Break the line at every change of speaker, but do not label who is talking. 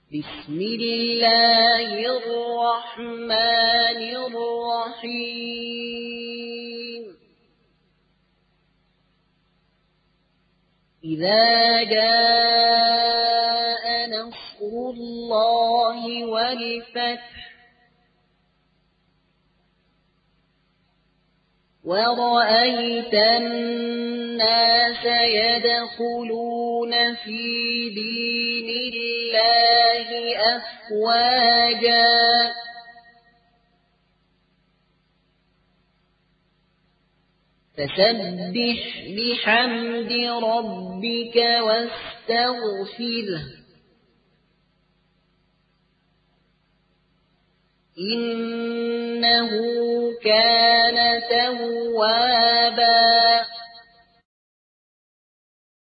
بسم الله الرحمن الرحيم إذا جاء نصر الله والفتح ورأيت الناس يدخلون في دين الله أفواجا فسبح بحمد ربك واستغفره إنه كان توابا